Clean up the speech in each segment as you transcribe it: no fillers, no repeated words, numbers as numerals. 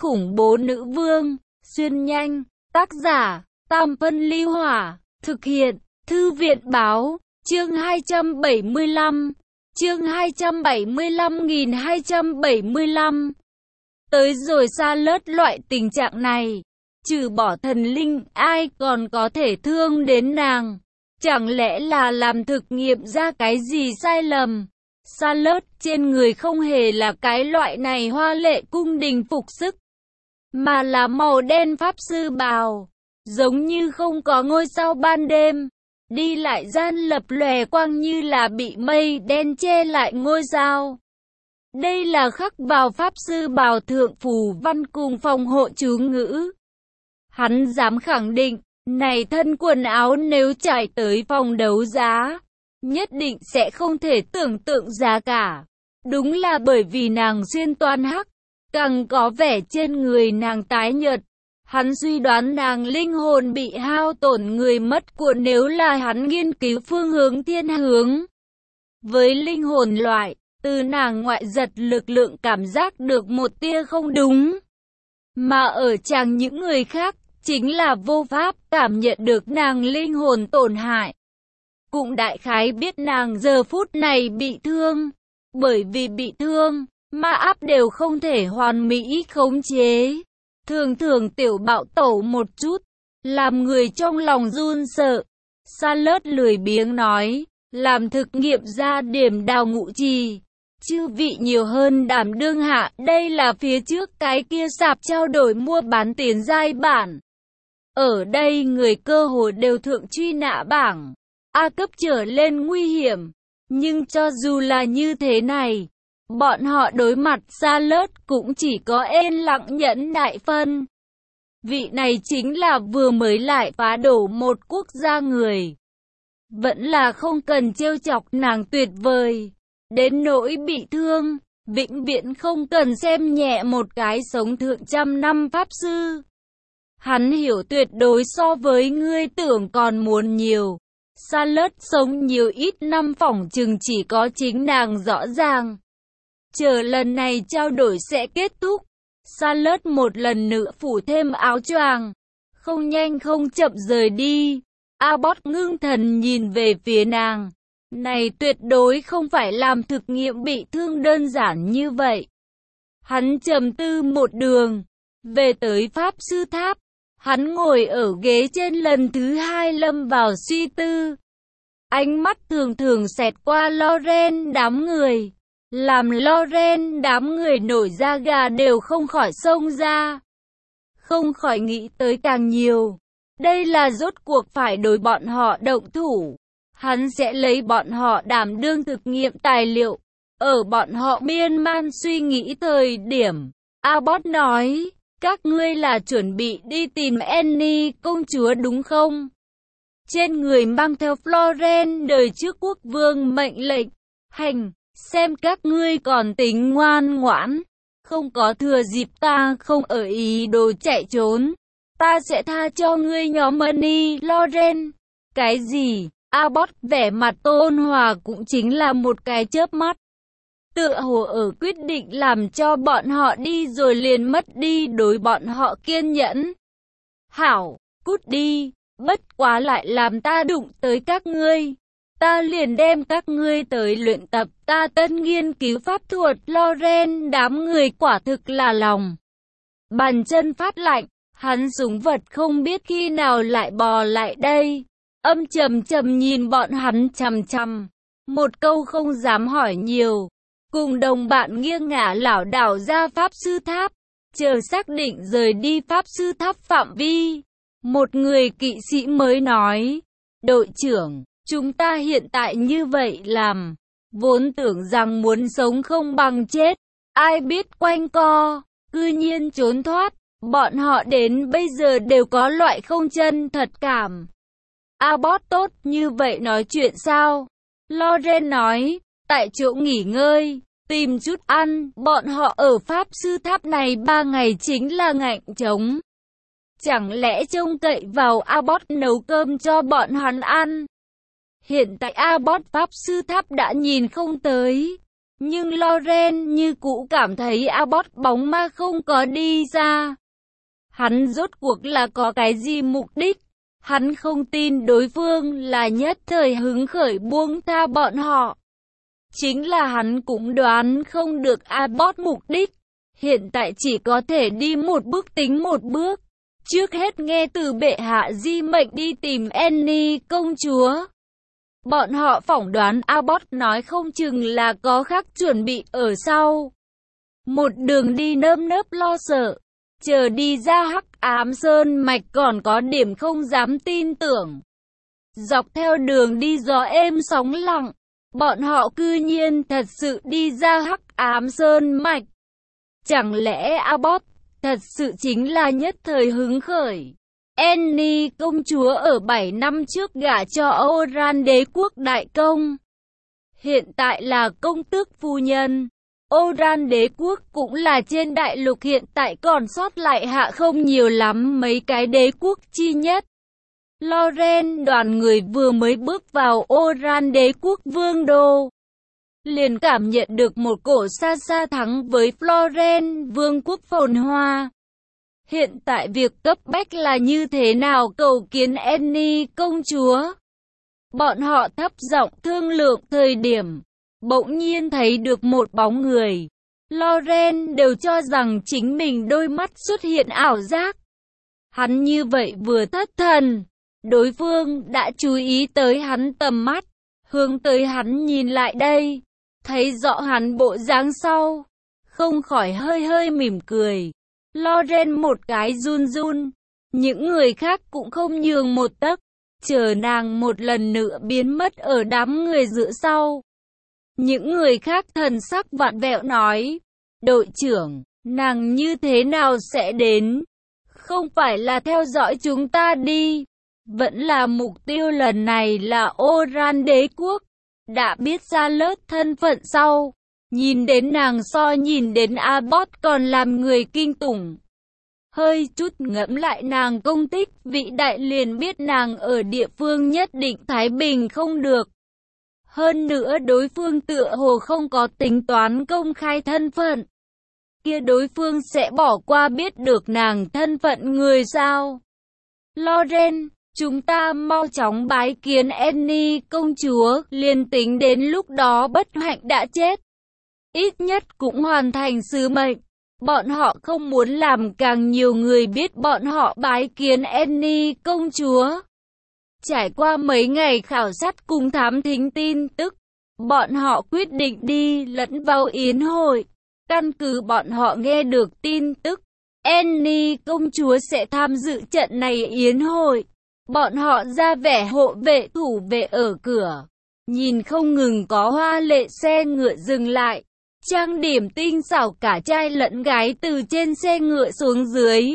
khủng bố nữ vương, xuyên nhanh, tác giả, Tam Phân Ly Hỏa, thực hiện, Thư viện báo, chương 275, chương 275.275. Tới rồi Charlotte loại tình trạng này, trừ bỏ thần linh, ai còn có thể thương đến nàng? Chẳng lẽ là làm thực nghiệm ra cái gì sai lầm? Charlotte trên người không hề là cái loại này hoa lệ cung đình phục sức, mà là màu đen pháp sư bào, giống như không có ngôi sao ban đêm, đi lại gian lập lòe quang như là bị mây đen che lại ngôi sao. Đây là khắc vào pháp sư bào thượng phù văn cùng phòng hộ chú ngữ. Hắn dám khẳng định, này thân quần áo nếu trải tới phòng đấu giá, nhất định sẽ không thể tưởng tượng giá cả. Đúng là bởi vì nàng xuyên toàn hắc, càng có vẻ trên người nàng tái nhợt. Hắn suy đoán nàng linh hồn bị hao tổn người mất của nếu là hắn nghiên cứu phương hướng thiên hướng. Với linh hồn loại, từ nàng ngoại giật lực lượng cảm giác được một tia không đúng. Mà ở chàng những người khác, chính là vô pháp cảm nhận được nàng linh hồn tổn hại. Cũng đại khái biết nàng giờ phút này bị thương. Bởi vì bị thương, ma áp đều không thể hoàn mỹ khống chế. Thường thường tiểu bạo tẩu một chút, làm người trong lòng run sợ. Charlotte lười biếng nói, làm thực nghiệm ra điểm đào ngũ trì. Chư vị nhiều hơn đảm đương hạ, đây là phía trước cái kia sạp trao đổi mua bán tiền giai bản. Ở đây người cơ hồ đều thượng truy nã bảng, A cấp trở lên nguy hiểm. Nhưng cho dù là như thế này, bọn họ đối mặt Charlotte cũng chỉ có yên lặng nhẫn nại phân. Vị này chính là vừa mới lại phá đổ một quốc gia người. Vẫn là không cần trêu chọc nàng tuyệt vời. Đến nỗi bị thương, vĩnh viễn không cần xem nhẹ một cái sống thượng trăm năm pháp sư. Hắn hiểu tuyệt đối so với ngươi tưởng còn muốn nhiều. Charlotte sống nhiều ít năm phỏng chừng chỉ có chính nàng rõ ràng. Chờ lần này trao đổi sẽ kết thúc, Charlotte một lần nữa phủ thêm áo choàng, không nhanh không chậm rời đi. Abbott ngưng thần nhìn về phía nàng. Này tuyệt đối không phải làm thực nghiệm bị thương đơn giản như vậy. Hắn trầm tư một đường, về tới Pháp Sư Tháp. Hắn ngồi ở ghế trên lần thứ hai lâm vào suy tư. Ánh mắt thường thường xẹt qua Loren đám người, làm Loren đám người nổi da gà đều không khỏi xông ra. Không khỏi nghĩ tới càng nhiều. Đây là rốt cuộc phải đối bọn họ động thủ. Hắn sẽ lấy bọn họ đảm đương thực nghiệm tài liệu. Ở bọn họ miên man suy nghĩ thời điểm, Abbott nói, các ngươi là chuẩn bị đi tìm Annie công chúa đúng không? Trên người mang theo Floren đời trước quốc vương mệnh lệnh, hành, xem các ngươi còn tính ngoan ngoãn. Không có thừa dịp ta không ở ý đồ chạy trốn, ta sẽ tha cho ngươi nhóm Annie Loren. Cái gì? Abbott vẻ mặt ôn hòa cũng chính là một cái chớp mắt. Tựa hồ ở quyết định làm cho bọn họ đi rồi liền mất đi đối bọn họ kiên nhẫn. Hảo, cút đi, bất quá lại làm ta đụng tới các ngươi. Ta liền đem các ngươi tới luyện tập, ta tân nghiên cứu pháp thuật. Loren đám người quả thực là lòng bàn chân phát lạnh, hắn súng vật không biết khi nào lại bò lại đây. Âm trầm trầm nhìn bọn hắn chằm chằm, một câu không dám hỏi nhiều. Cùng đồng bạn nghiêng ngả lảo đảo ra Pháp Sư Tháp, chờ xác định rời đi Pháp Sư Tháp phạm vi. Một người kỵ sĩ mới nói, đội trưởng, chúng ta hiện tại như vậy làm, vốn tưởng rằng muốn sống không bằng chết, ai biết quanh co, cư nhiên trốn thoát, bọn họ đến bây giờ đều có loại không chân thật cảm. Abbott tốt như vậy nói chuyện sao? Loren nói, tại chỗ nghỉ ngơi, tìm chút ăn, bọn họ ở Pháp Sư Tháp này 3 ngày chính là ngạnh trống. Chẳng lẽ trông cậy vào Abbott nấu cơm cho bọn hắn ăn? Hiện tại Abbott Pháp Sư Tháp đã nhìn không tới, Nhưng Loren như cũ cảm thấy Abbott bóng ma không có đi ra. Hắn rốt cuộc là có cái gì mục đích? Hắn không tin đối phương là nhất thời hứng khởi buông tha bọn họ. Chính là hắn cũng đoán không được Abbott mục đích. Hiện tại chỉ có thể đi một bước tính một bước. Trước hết nghe từ bệ hạ di mệnh đi tìm Annie công chúa. Bọn họ phỏng đoán Abbott nói không chừng là có khác chuẩn bị ở sau. Một đường đi nơm nớp lo sợ. Chờ đi ra Hắc Ám Sơn Mạch còn có điểm không dám tin tưởng. Dọc theo đường đi gió êm sóng lặng. Bọn họ cư nhiên thật sự đi ra Hắc Ám Sơn Mạch. Chẳng lẽ Abbott thật sự chính là nhất thời hứng khởi? Annie công chúa ở 7 năm trước gả cho Oran đế quốc đại công. Hiện tại là công tước phu nhân. Oran đế quốc cũng là trên đại lục hiện tại còn sót lại hạ không nhiều lắm mấy cái đế quốc chi nhất. Loren đoàn người vừa mới bước vào Oran đế quốc vương đô. Liền cảm nhận được một cổ xa xa thắng với Florence vương quốc phồn hoa. Hiện tại việc cấp bách là như thế nào cầu kiến Annie công chúa. Bọn họ thấp giọng thương lượng thời điểm, bỗng nhiên thấy được một bóng người. Loren đều cho rằng chính mình đôi mắt xuất hiện ảo giác. Hắn như vậy vừa thất thần, đối phương đã chú ý tới hắn tầm mắt, hướng tới hắn nhìn lại đây. Thấy rõ hắn bộ dáng sau, không khỏi hơi hơi mỉm cười. Loren một cái run run, những người khác cũng không nhường một tấc, chờ nàng một lần nữa biến mất ở đám người giữa sau. Những người khác thần sắc vặn vẹo nói, đội trưởng, nàng như thế nào sẽ đến? Không phải là theo dõi chúng ta đi, vẫn là mục tiêu lần này là Oran đế quốc. Đã biết ra lớp thân phận sau, nhìn đến nàng so nhìn đến Abbott còn làm người kinh tủng. Hơi chút ngẫm lại nàng công tích vĩ đại liền biết nàng ở địa phương nhất định thái bình không được. Hơn nữa đối phương tựa hồ không có tính toán công khai thân phận. Kia đối phương sẽ bỏ qua biết được nàng thân phận người sao? Loren, chúng ta mau chóng bái kiến Annie công chúa, liền tính đến lúc đó bất hạnh đã chết. Ít nhất cũng hoàn thành sứ mệnh. Bọn họ không muốn làm càng nhiều người biết bọn họ bái kiến Annie công chúa. Trải qua mấy ngày khảo sát cùng thám thính tin tức, bọn họ quyết định đi lẫn vào yến hội. Căn cứ bọn họ nghe được tin tức, Annie công chúa sẽ tham dự trận này yến hội. Bọn họ ra vẻ hộ vệ thủ vệ ở cửa, nhìn không ngừng có hoa lệ xe ngựa dừng lại, trang điểm tinh xảo cả trai lẫn gái từ trên xe ngựa xuống dưới.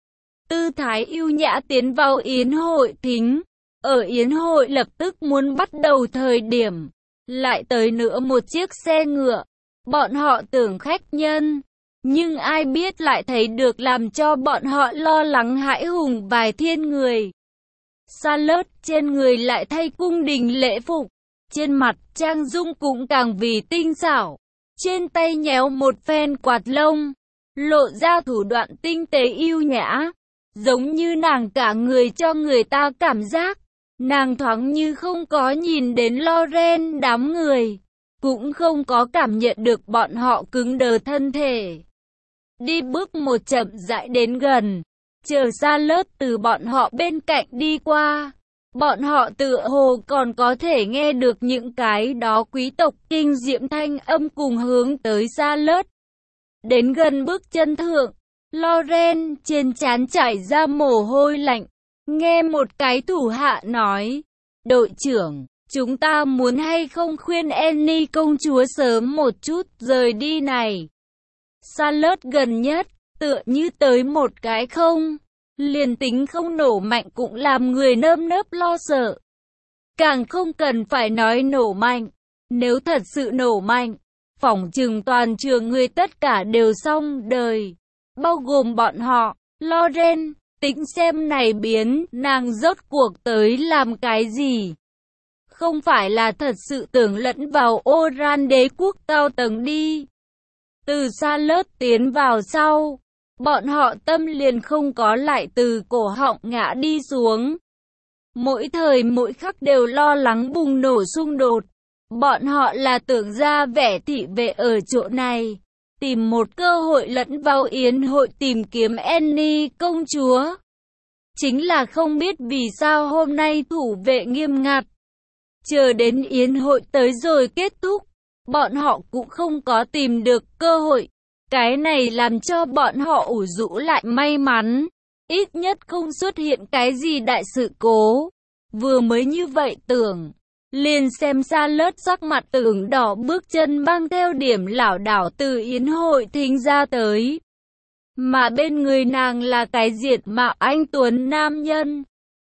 Tư thái yêu nhã tiến vào yến hội thính, ở yến hội lập tức muốn bắt đầu thời điểm, lại tới nữa một chiếc xe ngựa, bọn họ tưởng khách nhân. Nhưng ai biết lại thấy được làm cho bọn họ lo lắng hãi hùng vài thiên người. Charlotte trên người lại thay cung đình lễ phục, trên mặt trang dung cũng càng vì tinh xảo, trên tay nhéo một phen quạt lông, lộ ra thủ đoạn tinh tế yêu nhã, giống như nàng cả người cho người ta cảm giác, nàng thoáng như không có nhìn đến Loren đám người, cũng không có cảm nhận được bọn họ cứng đờ thân thể. Đi bước một chậm rãi đến gần, chờ Charlotte từ bọn họ bên cạnh đi qua. Bọn họ tựa hồ còn có thể nghe được những cái đó quý tộc kinh diễm thanh âm cùng hướng tới Charlotte. Đến gần bước chân thượng, Loren trên trán chảy ra mồ hôi lạnh, nghe một cái thủ hạ nói, đội trưởng, chúng ta muốn hay không khuyên Annie công chúa sớm một chút rời đi này. Charlotte gần nhất, tựa như tới một cái không, liền tính không nổ mạnh cũng làm người nơm nớp lo sợ. Càng không cần phải nói nổ mạnh, nếu thật sự nổ mạnh, phỏng chừng toàn trường người tất cả đều xong đời, bao gồm bọn họ. Loren, tính xem này biến, nàng rốt cuộc tới làm cái gì? không phải là thật sự tưởng lẫn vào Oran đế quốc cao tầng đi. Từ Charlotte tiến vào sau, bọn họ tâm liền không có lại từ cổ họng ngã đi xuống. Mỗi thời mỗi khắc đều lo lắng bùng nổ xung đột. Bọn họ là tưởng ra vẻ thị vệ ở chỗ này, tìm một cơ hội lẫn vào yến hội tìm kiếm Annie công chúa. Chính là không biết vì sao hôm nay thủ vệ nghiêm ngặt. Chờ đến yến hội tới rồi kết thúc, bọn họ cũng không có tìm được cơ hội. Cái này làm cho bọn họ ủ rũ lại may mắn, ít nhất không xuất hiện cái gì đại sự cố. Vừa mới như vậy tưởng, liền xem Charlotte sắc mặt ửng đỏ bước chân mang theo điểm lảo đảo từ yến hội thính ra tới. Mà bên người nàng là cái diện mạo anh tuấn nam nhân.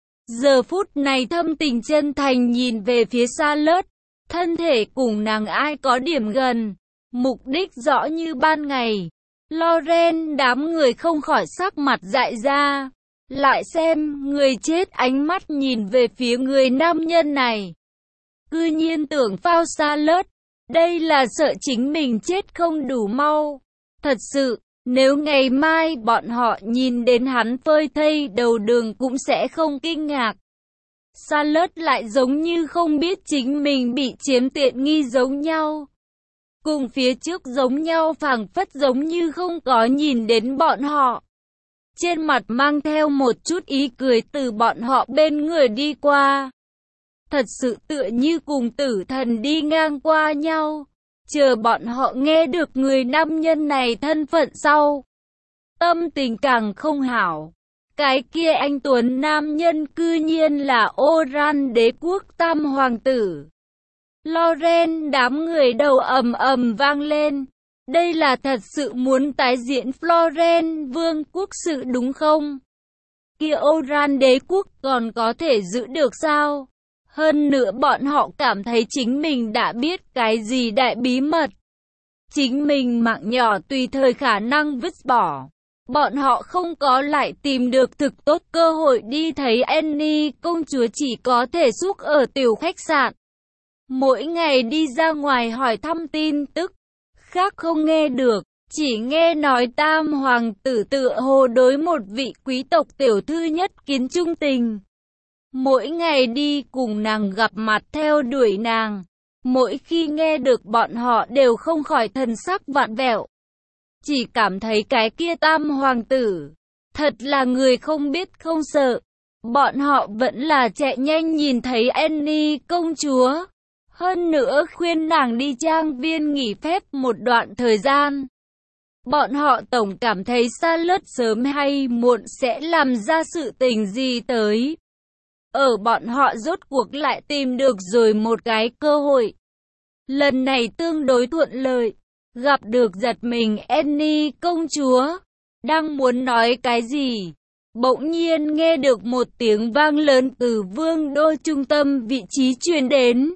Giờ phút này thâm tình chân thành nhìn về phía Charlotte, thân thể cùng nàng ai có điểm gần, mục đích rõ như ban ngày. Loren đám người không khỏi sắc mặt dại ra, lại xem người chết ánh mắt nhìn về phía người nam nhân này. Cư nhiên tưởng phao Charlotte, đây là sợ chính mình chết không đủ mau. Thật sự, nếu ngày mai bọn họ nhìn đến hắn phơi thây đầu đường cũng sẽ không kinh ngạc. Charlotte lại giống như không biết chính mình bị chiếm tiện nghi giống nhau. Cùng phía trước giống nhau phảng phất giống như không có nhìn đến bọn họ. Trên mặt mang theo một chút ý cười từ bọn họ bên người đi qua. Thật sự tựa như cùng tử thần đi ngang qua nhau. Chờ bọn họ nghe được người nam nhân này thân phận sau, tâm tình càng không hảo. Cái kia anh tuấn nam nhân cư nhiên là Oran đế quốc tam hoàng tử. Loren đám người đầu ầm ầm vang lên. Đây là thật sự muốn tái diễn Floren vương quốc sự đúng không? Kia Oran đế quốc còn có thể giữ được sao? Hơn nữa bọn họ cảm thấy chính mình đã biết cái gì đại bí mật. Chính mình mạng nhỏ tùy thời khả năng vứt bỏ. Bọn họ không có lại tìm được thực tốt cơ hội đi thấy Annie công chúa, chỉ có thể xúc ở tiểu khách sạn. Mỗi ngày đi ra ngoài hỏi thăm tin tức, khác không nghe được, chỉ nghe nói tam hoàng tử tựa hồ đối một vị quý tộc tiểu thư nhất kiến trung tình. Mỗi ngày đi cùng nàng gặp mặt theo đuổi nàng, mỗi khi nghe được bọn họ đều không khỏi thần sắc vặn vẹo. Chỉ cảm thấy cái kia tam hoàng tử, thật là người không biết không sợ. Bọn họ vẫn là chạy nhanh nhìn thấy Annie công chúa. Hơn nữa khuyên nàng đi trang viên nghỉ phép một đoạn thời gian. Bọn họ tổng cảm thấy Charlotte sớm hay muộn sẽ làm ra sự tình gì tới. Ở bọn họ rốt cuộc lại tìm được rồi một cái cơ hội. Lần này tương đối thuận lợi. Gặp được giật mình Annie công chúa. Đang muốn nói cái gì? Bỗng nhiên nghe được một tiếng vang lớn từ vương đô trung tâm vị trí truyền đến.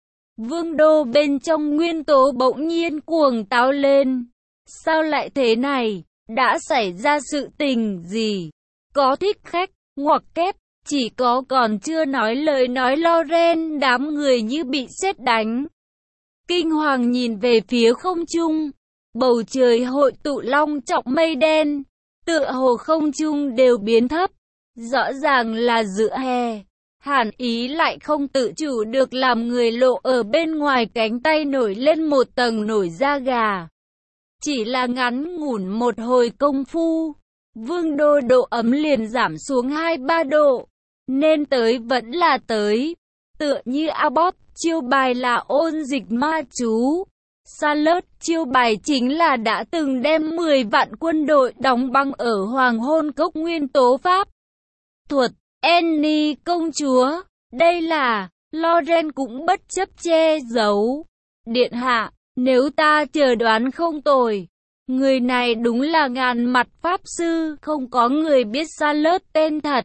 Vương đô bên trong nguyên tố bỗng nhiên cuồng táo lên. Sao lại thế này? Đã xảy ra sự tình gì? Có thích khách, ngoặc kép, chỉ có còn chưa nói lời nói Loren đám người như bị sét đánh. Kinh hoàng nhìn về phía không trung. Bầu trời hội tụ long trọng mây đen. Tựa hồ không trung đều biến thấp. Rõ ràng là giữa hè. Hàn ý lại không tự chủ được làm người lộ ở bên ngoài cánh tay nổi lên một tầng nổi da gà. Chỉ là ngắn ngủn một hồi công phu, vương đô độ ấm liền giảm xuống 2-3 độ. Nên tới vẫn là tới. Tựa như Abbott, chiêu bài là ôn dịch ma chú. Charlotte, chiêu bài chính là đã từng đem 10 vạn quân đội đóng băng ở Hoàng Hôn Cốc nguyên tố pháp thuật. Annie công chúa, đây là, Loren cũng bất chấp che giấu. Điện hạ, nếu ta chờ đoán không tồi, người này đúng là ngàn mặt pháp sư, không có người biết Charlotte tên thật.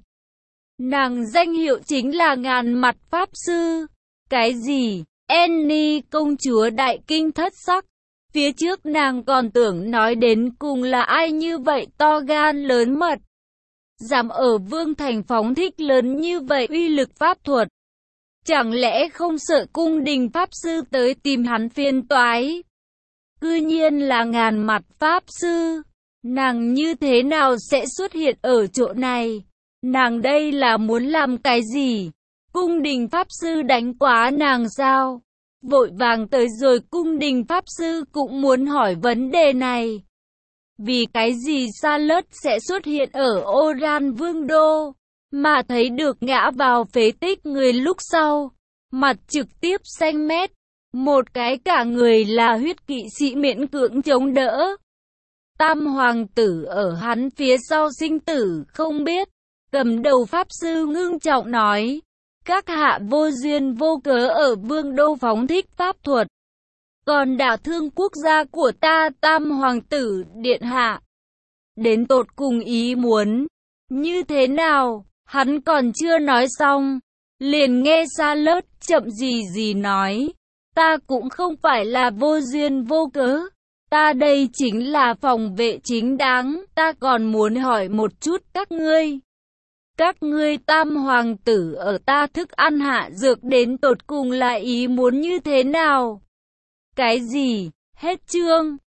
Nàng danh hiệu chính là ngàn mặt pháp sư. Cái gì? Annie công chúa đại kinh thất sắc. Phía trước nàng còn tưởng nói đến cùng là ai như vậy to gan lớn mật. Dám ở Vương Thành phóng thích lớn như vậy uy lực pháp thuật. Chẳng lẽ không sợ cung đình pháp sư tới tìm hắn phiền toái? Cư nhiên là Ngàn Mặt pháp sư. Nàng như thế nào sẽ xuất hiện ở chỗ này? Nàng đây là muốn làm cái gì? Cung đình pháp sư đánh quá nàng sao? Vội vàng tới rồi cung đình pháp sư cũng muốn hỏi vấn đề này. Vì cái gì Charlotte sẽ xuất hiện ở Oran Vương Đô, mà thấy được ngã vào phế tích người lúc sau, mặt trực tiếp xanh mét, một cái cả người là huyết kỵ sĩ miễn cưỡng chống đỡ. Tam hoàng tử ở hắn phía sau sinh tử không biết, cầm đầu pháp sư ngưng trọng nói, các hạ vô duyên vô cớ ở Vương Đô phóng thích pháp thuật, còn đả thương quốc gia của ta. Tam hoàng tử điện hạ đến tột cùng ý muốn như thế nào? Hắn còn chưa nói xong, liền nghe Charlotte chậm gì nói, ta cũng không phải là vô duyên vô cớ, ta đây chính là phòng vệ chính đáng. Ta còn muốn hỏi một chút các ngươi tam hoàng tử ở ta thức ăn hạ dược đến tột cùng là ý muốn như thế nào? Cái gì? Hết chương.